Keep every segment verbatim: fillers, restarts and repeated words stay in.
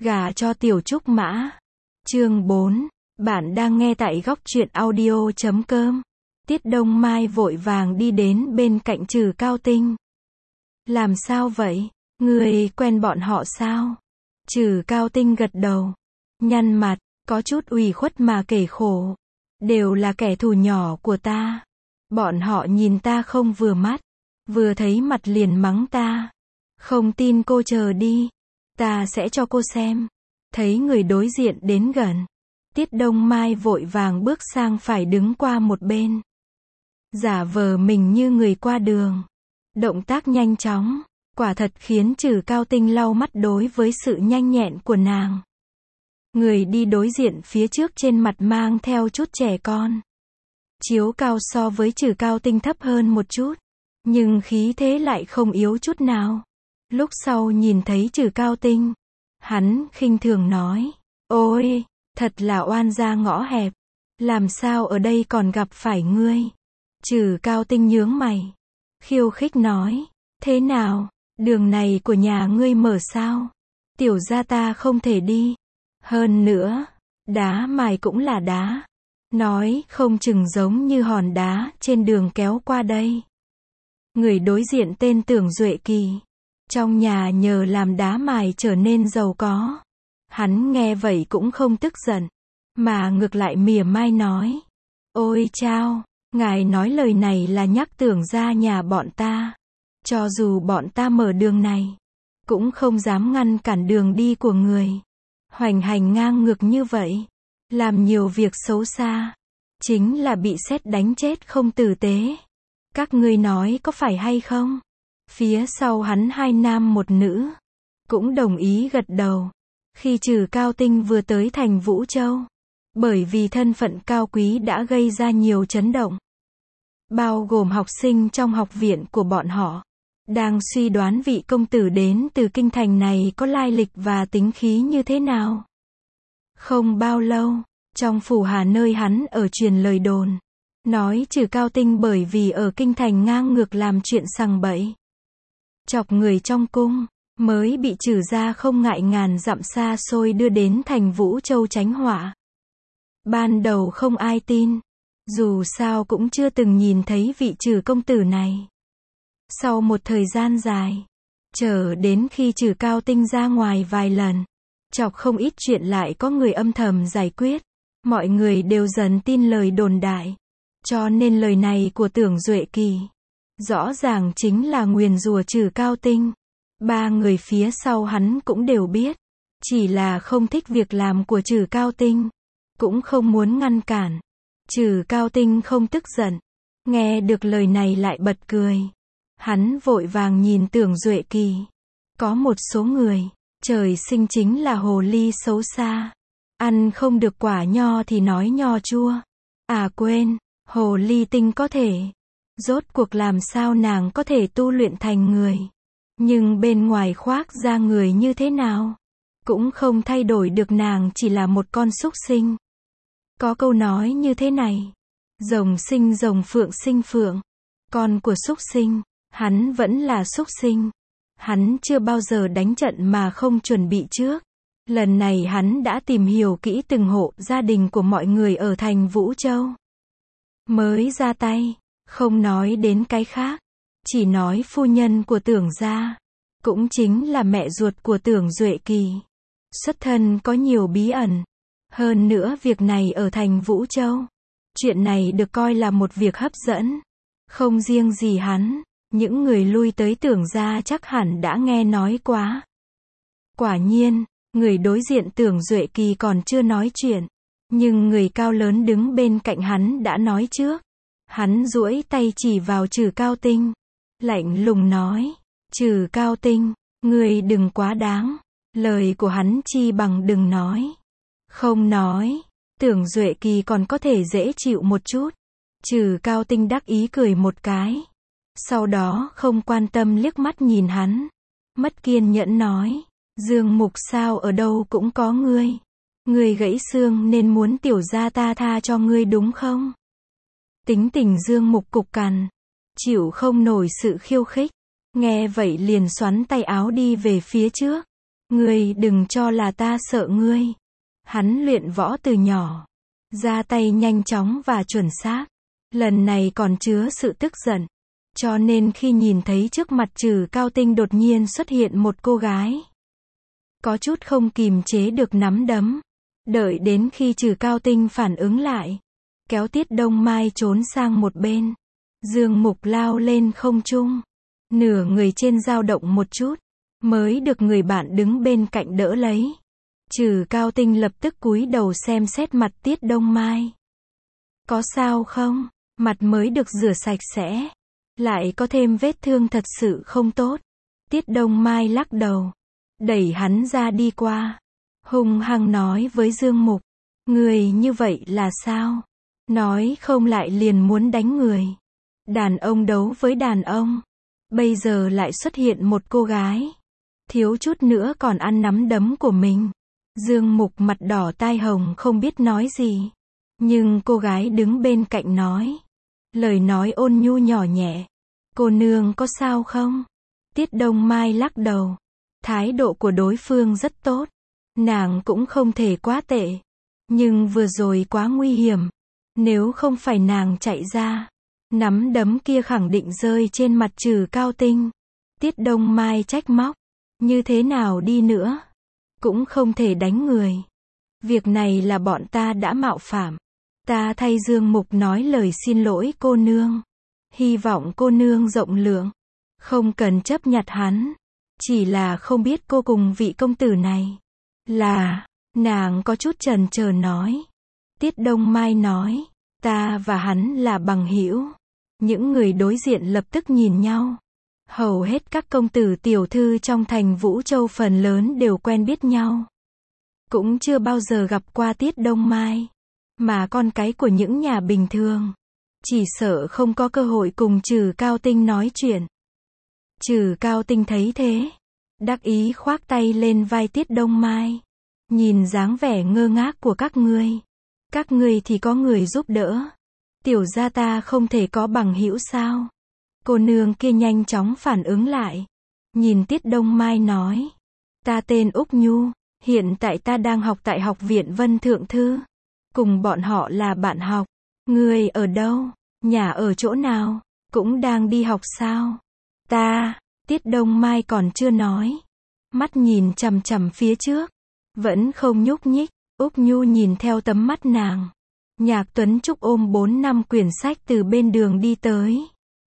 Gả cho tiểu trúc mã. Chương bốn. Bạn đang nghe tại góc truyện audio chấm com. Tiết Đông Mai vội vàng đi đến bên cạnh Trừ Cao Tinh. Làm sao vậy? Người quen bọn họ sao? Trừ Cao Tinh gật đầu. Nhăn mặt, có chút ủy khuất mà kể khổ. Đều là kẻ thù nhỏ của ta. Bọn họ nhìn ta không vừa mắt. Vừa thấy mặt liền mắng ta. Không tin cô chờ đi. Ta sẽ cho cô xem. Thấy người đối diện đến gần. Tiết Đông Mai vội vàng bước sang phải đứng qua một bên. Giả vờ mình như người qua đường. Động tác nhanh chóng. Quả thật khiến Trừ Cao Tinh lau mắt đối với sự nhanh nhẹn của nàng. Người đi đối diện phía trước trên mặt mang theo chút trẻ con. Chiếu cao so với Trừ Cao Tinh thấp hơn một chút. Nhưng khí thế lại không yếu chút nào. Lúc sau nhìn thấy Trừ Cao Tinh. Hắn khinh thường nói. Ôi, thật là oan gia ngõ hẹp. Làm sao ở đây còn gặp phải ngươi? Trừ Cao Tinh nhướng mày. Khiêu khích nói. Thế nào? Đường này của nhà ngươi mở sao? Tiểu gia ta không thể đi. Hơn nữa, đá mài cũng là đá. Nói không chừng giống như hòn đá trên đường kéo qua đây. Người đối diện tên Tưởng Duệ Kỳ. Trong nhà nhờ làm đá mài trở nên giàu có. Hắn nghe vậy cũng không tức giận. Mà ngược lại mỉa mai nói. Ôi chao, ngài nói lời này là nhắc Tưởng ra nhà bọn ta. Cho dù bọn ta mở đường này. Cũng không dám ngăn cản đường đi của người. Hoành hành ngang ngược như vậy. Làm nhiều việc xấu xa. Chính là bị sét đánh chết không tử tế. Các ngươi nói có phải hay không? Phía sau hắn hai nam một nữ. Cũng đồng ý gật đầu. Khi Trừ Cao Tinh vừa tới thành Vũ Châu. Bởi vì thân phận cao quý đã gây ra nhiều chấn động. Bao gồm học sinh trong học viện của bọn họ. Đang suy đoán vị công tử đến từ kinh thành này có lai lịch và tính khí như thế nào. Không bao lâu, trong phủ Hà nơi hắn ở truyền lời đồn. Nói Trừ Cao Tinh bởi vì ở kinh thành ngang ngược làm chuyện sằng bậy. Chọc người trong cung, mới bị Trừ ra không ngại ngàn dặm xa xôi đưa đến thành Vũ Châu tránh họa. Ban đầu không ai tin. Dù sao cũng chưa từng nhìn thấy vị Trừ công tử này. Sau một thời gian dài, chờ đến khi Trừ Cao Tinh ra ngoài vài lần, chọc không ít chuyện lại có người âm thầm giải quyết. Mọi người đều dần tin lời đồn đại. Cho nên lời này của Tưởng Duệ Kỳ, rõ ràng chính là nguyền rủa Trừ Cao Tinh. Ba người phía sau hắn cũng đều biết. Chỉ là không thích việc làm của Trừ Cao Tinh. Cũng không muốn ngăn cản. Trừ Cao Tinh không tức giận. Nghe được lời này lại bật cười. Hắn vội vàng nhìn Tưởng Duệ Kỳ. Có một số người, trời sinh chính là hồ ly xấu xa. Ăn không được quả nho thì nói nho chua. À quên, hồ ly tinh có thể. Rốt cuộc làm sao nàng có thể tu luyện thành người. Nhưng bên ngoài khoác ra người như thế nào. Cũng không thay đổi được nàng chỉ là một con súc sinh. Có câu nói như thế này. Rồng sinh rồng phượng sinh phượng. Con của súc sinh. Hắn vẫn là súc sinh. Hắn chưa bao giờ đánh trận mà không chuẩn bị trước. Lần này hắn đã tìm hiểu kỹ từng hộ gia đình của mọi người ở thành Vũ Châu. Mới ra tay. Không nói đến cái khác. Chỉ nói phu nhân của Tưởng gia. Cũng chính là mẹ ruột của Tưởng Duệ Kỳ. Xuất thân có nhiều bí ẩn. Hơn nữa việc này ở thành Vũ Châu. Chuyện này được coi là một việc hấp dẫn. Không riêng gì hắn. Những người lui tới Tưởng gia chắc hẳn đã nghe nói quá. Quả nhiên, người đối diện Tưởng Duệ Kỳ còn chưa nói chuyện. Nhưng người cao lớn đứng bên cạnh hắn đã nói trước. Hắn duỗi tay chỉ vào Trừ Cao Tinh. Lạnh lùng nói. Trừ Cao Tinh, ngươi đừng quá đáng. Lời của hắn chi bằng đừng nói. Không nói. Tưởng Duệ Kỳ còn có thể dễ chịu một chút. Trừ Cao Tinh đắc ý cười một cái. Sau đó không quan tâm liếc mắt nhìn hắn. Mất kiên nhẫn nói. Dương Mục sao ở đâu cũng có ngươi. Ngươi gãy xương nên muốn tiểu gia ta tha cho ngươi đúng không? Tính tình Dương Mục cục cằn. Chịu không nổi sự khiêu khích. Nghe vậy liền xoắn tay áo đi về phía trước. Ngươi đừng cho là ta sợ ngươi. Hắn luyện võ từ nhỏ. Ra tay nhanh chóng và chuẩn xác. Lần này còn chứa sự tức giận. Cho nên khi nhìn thấy trước mặt Trừ Cao Tinh đột nhiên xuất hiện một cô gái. Có chút không kìm chế được nắm đấm. Đợi đến khi Trừ Cao Tinh phản ứng lại. Kéo Tiết Đông Mai trốn sang một bên. Dương Mục lao lên không trung. Nửa người trên dao động một chút. Mới được người bạn đứng bên cạnh đỡ lấy. Trừ Cao Tinh lập tức cúi đầu xem xét mặt Tiết Đông Mai. Có sao không? Mặt mới được rửa sạch sẽ. Lại có thêm vết thương thật sự không tốt. Tiết Đông Mai lắc đầu. Đẩy hắn ra đi qua. Hung hăng nói với Dương Mục. Người như vậy là sao? Nói không lại liền muốn đánh người. Đàn ông đấu với đàn ông. Bây giờ lại xuất hiện một cô gái. Thiếu chút nữa còn ăn nắm đấm của mình. Dương Mục mặt đỏ tai hồng không biết nói gì. Nhưng cô gái đứng bên cạnh nói. Lời nói ôn nhu nhỏ nhẹ. Cô nương có sao không? Tiết Đông Mai lắc đầu. Thái độ của đối phương rất tốt. Nàng cũng không thể quá tệ. Nhưng vừa rồi quá nguy hiểm. Nếu không phải nàng chạy ra. Nắm đấm kia khẳng định rơi trên mặt Trừ Cao Tinh. Tiết Đông Mai trách móc. Như thế nào đi nữa? Cũng không thể đánh người. Việc này là bọn ta đã mạo phạm. Ta thay Dương Mục nói lời xin lỗi cô nương. Hy vọng cô nương rộng lượng. Không cần chấp nhặt hắn. Chỉ là không biết cô cùng vị công tử này. Là, nàng có chút chần chờ nói. Tiết Đông Mai nói. Ta và hắn là bằng hữu. Những người đối diện lập tức nhìn nhau. Hầu hết các công tử tiểu thư trong thành Vũ Châu phần lớn đều quen biết nhau. Cũng chưa bao giờ gặp qua Tiết Đông Mai. Mà con cái của những nhà bình thường. Chỉ sợ không có cơ hội cùng Trừ Cao Tinh nói chuyện. Trừ Cao Tinh thấy thế. Đắc ý khoác tay lên vai Tiết Đông Mai. Nhìn dáng vẻ ngơ ngác của các ngươi. Các ngươi thì có người giúp đỡ. Tiểu gia ta không thể có bằng hữu sao? Cô nương kia nhanh chóng phản ứng lại. Nhìn Tiết Đông Mai nói. Ta tên Úc Nhu. Hiện tại ta đang học tại Học viện Vân Thượng Thư. Cùng bọn họ là bạn học. Ngươi ở đâu? Nhà ở chỗ nào? Cũng đang đi học sao? Ta, Tiết Đông Mai còn chưa nói. Mắt nhìn chằm chằm phía trước. Vẫn không nhúc nhích. Úc Nhu nhìn theo tấm mắt nàng. Nhạc Tuấn Trúc ôm bốn năm quyển sách từ bên đường đi tới.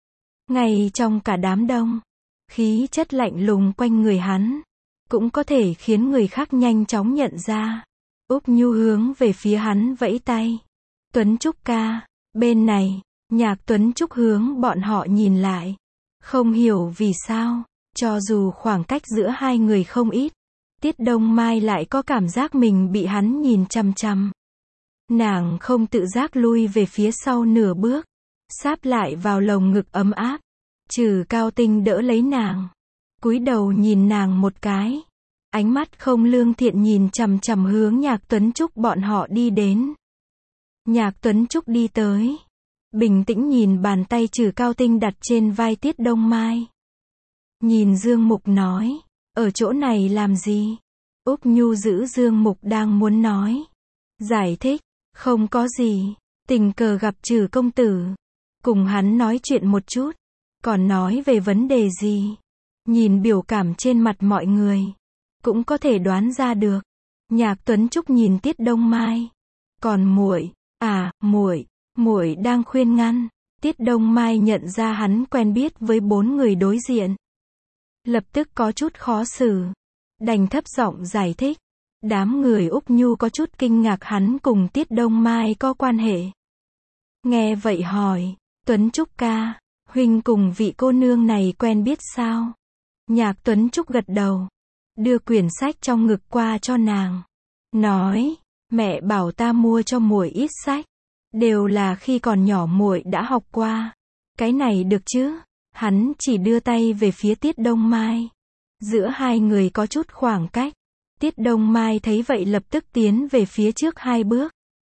Ngay trong cả đám đông. Khí chất lạnh lùng quanh người hắn. Cũng có thể khiến người khác nhanh chóng nhận ra. Úc Nhu hướng về phía hắn vẫy tay. Tuấn Trúc ca, bên này. Nhạc Tuấn Trúc hướng bọn họ nhìn lại. Không hiểu vì sao, cho dù khoảng cách giữa hai người không ít. Tiết Đông Mai lại có cảm giác mình bị hắn nhìn chằm chằm. Nàng không tự giác lui về phía sau nửa bước. Sáp lại vào lồng ngực ấm áp. Trừ Cao Tinh đỡ lấy nàng. Cúi đầu nhìn nàng một cái. Ánh mắt không lương thiện nhìn chằm chằm hướng Nhạc Tuấn Trúc bọn họ đi đến. Nhạc Tuấn Trúc đi tới. Bình tĩnh nhìn bàn tay Trừ Cao Tinh đặt trên vai Tiết Đông Mai. Nhìn Dương Mục nói. Ở chỗ này làm gì? Úc Nhu giữ Dương Mục đang muốn nói. Giải thích. Không có gì. Tình cờ gặp Trừ công tử. Cùng hắn nói chuyện một chút. Còn nói về vấn đề gì? Nhìn biểu cảm trên mặt mọi người. Cũng có thể đoán ra được. Nhạc Tuấn Trúc nhìn Tiết Đông Mai. Còn muội, à, muội, muội đang khuyên ngăn. Tiết Đông Mai nhận ra hắn quen biết với bốn người đối diện. Lập tức có chút khó xử. Đành thấp giọng giải thích. Đám người Úc Nhu có chút kinh ngạc hắn cùng Tiết Đông Mai có quan hệ. Nghe vậy hỏi. Tuấn Trúc ca, huynh cùng vị cô nương này quen biết sao? Nhạc Tuấn Trúc gật đầu. Đưa quyển sách trong ngực qua cho nàng. Nói, mẹ bảo ta mua cho muội ít sách. Đều là khi còn nhỏ muội đã học qua. Cái này được chứ? Hắn chỉ đưa tay về phía Tiết Đông Mai. Giữa hai người có chút khoảng cách. Tiết Đông Mai thấy vậy lập tức tiến về phía trước hai bước.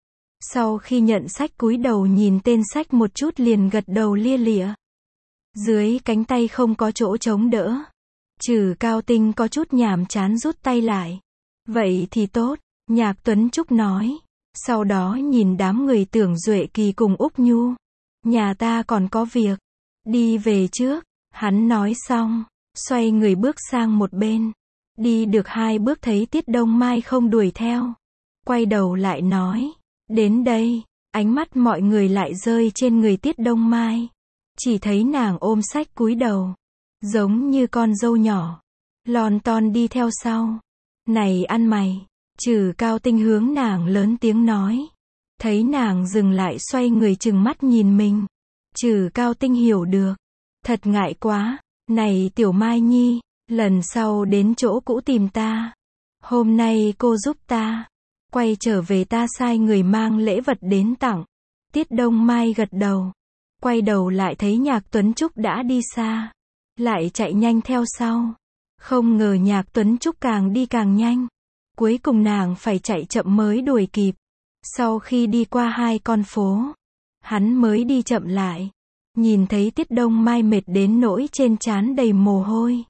Sau khi nhận sách cúi đầu nhìn tên sách một chút liền gật đầu lia lịa. Dưới cánh tay không có chỗ chống đỡ. Trừ Cao Tinh có chút nhàm chán rút tay lại. Vậy thì tốt, Nhạc Tuấn Trúc nói. Sau đó nhìn đám người Tưởng Duệ Kỳ cùng Úc Nhu. Nhà ta còn có việc. Đi về trước. Hắn nói xong, xoay người bước sang một bên. Đi được hai bước thấy Tiết Đông Mai không đuổi theo. Quay đầu lại nói. Đến đây, ánh mắt mọi người lại rơi trên người Tiết Đông Mai. Chỉ thấy nàng ôm sách cúi đầu. Giống như con dâu nhỏ. Lon ton đi theo sau. Này ăn mày. Trừ Cao Tinh hướng nàng lớn tiếng nói. Thấy nàng dừng lại xoay người trừng mắt nhìn mình. Trừ Cao Tinh hiểu được. Thật ngại quá. Này Tiểu Mai Nhi, lần sau đến chỗ cũ tìm ta. Hôm nay cô giúp ta. Quay trở về ta sai người mang lễ vật đến tặng. Tiết Đông Mai gật đầu. Quay đầu lại thấy Nhạc Tuấn Trúc đã đi xa. Lại chạy nhanh theo sau. Không ngờ Nhạc Tuấn Trúc càng đi càng nhanh. Cuối cùng nàng phải chạy chậm mới đuổi kịp. Sau khi đi qua hai con phố, hắn mới đi chậm lại. Nhìn thấy Tiết Đông Mai mệt đến nỗi trên trán đầy mồ hôi.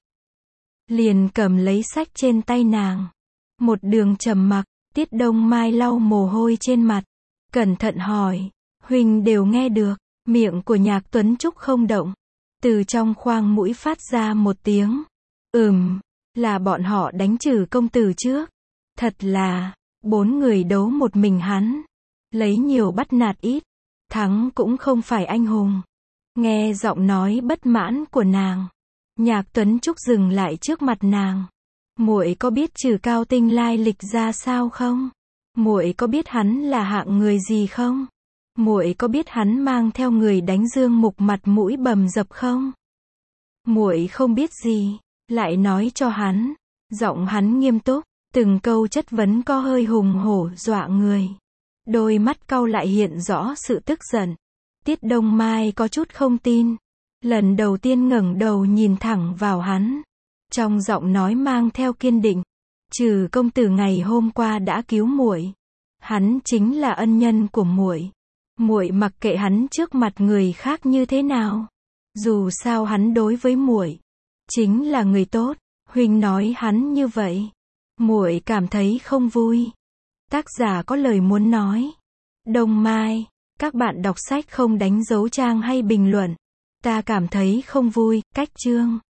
Liền cầm lấy sách trên tay nàng. Một đường trầm mặc, Tiết Đông Mai lau mồ hôi trên mặt. Cẩn thận hỏi, Huỳnh đều nghe được. Miệng của Nhạc Tuấn Trúc không động. Từ trong khoang mũi phát ra một tiếng. Ừm, là bọn họ đánh Trừ công tử trước. Thật là, bốn người đấu một mình hắn. Lấy nhiều bắt nạt ít. Thắng cũng không phải anh hùng. Nghe giọng nói bất mãn của nàng. Nhạc Tuấn Trúc dừng lại trước mặt nàng. Muội có biết Trừ Cao Tinh lai lịch ra sao không? Muội có biết hắn là hạng người gì không? Muội có biết hắn mang theo người đánh Dương Mục mặt mũi bầm dập không? Muội không biết gì, lại nói cho hắn. Giọng hắn nghiêm túc, từng câu chất vấn có hơi hùng hổ dọa người. Đôi mắt cau lại hiện rõ sự tức giận. Tiết Đông Mai có chút không tin. Lần đầu tiên ngẩng đầu nhìn thẳng vào hắn. Trong giọng nói mang theo kiên định. Trừ công tử ngày hôm qua đã cứu muội. Hắn chính là ân nhân của muội. Muội mặc kệ hắn trước mặt người khác như thế nào. Dù sao hắn đối với muội chính là người tốt. Huỳnh nói hắn như vậy, muội cảm thấy không vui. Tác giả có lời muốn nói. Đông Mai, các bạn đọc sách không đánh dấu trang hay bình luận. Ta cảm thấy không vui. Cách chương